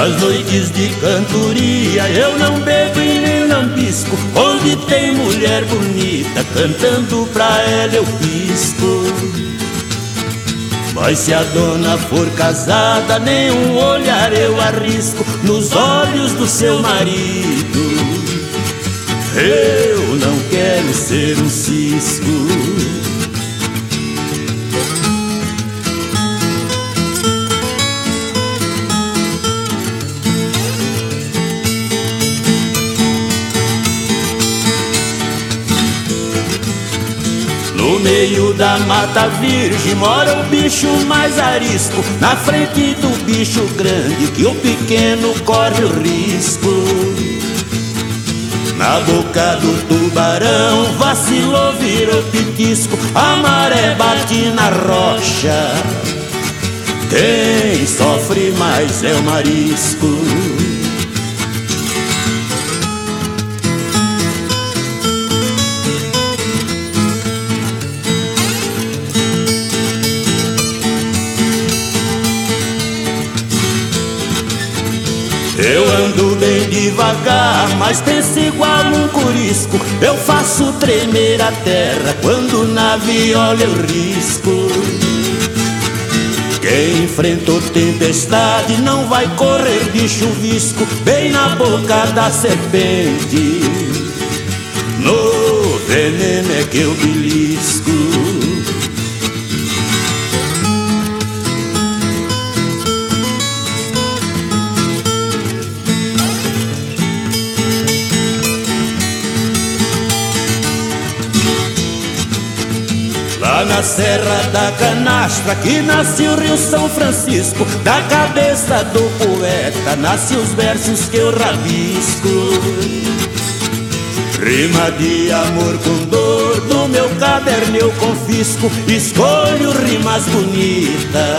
Nas noites de cantoria eu não bebo e nem lambisco. Onde tem mulher bonita cantando pra ela eu pisco. Mas se a dona for casada, nenhum olhar eu arrisco nos olhos do seu marido. Eu não quero ser um cisco. No meio da mata virgem mora o bicho mais arisco. Na frente do bicho grande que o pequeno corre o risco. Na boca do tubarão vacilou, virou pitisco. A maré bate na rocha. Quem sofre mais é o marisco. Eu ando bem devagar, mas penso igual um corisco. Eu faço tremer a terra quando na viola eu risco. Quem enfrentou tempestade não vai correr de chuvisco. Bem na boca da serpente, no veneno é que eu belisco. Lá na Serra da Canastra que nasce o Rio São Francisco. Da cabeça do poeta nasce os versos que eu rabisco. Rima de amor com dor, do meu caderno eu confisco. Escolho rimas bonitas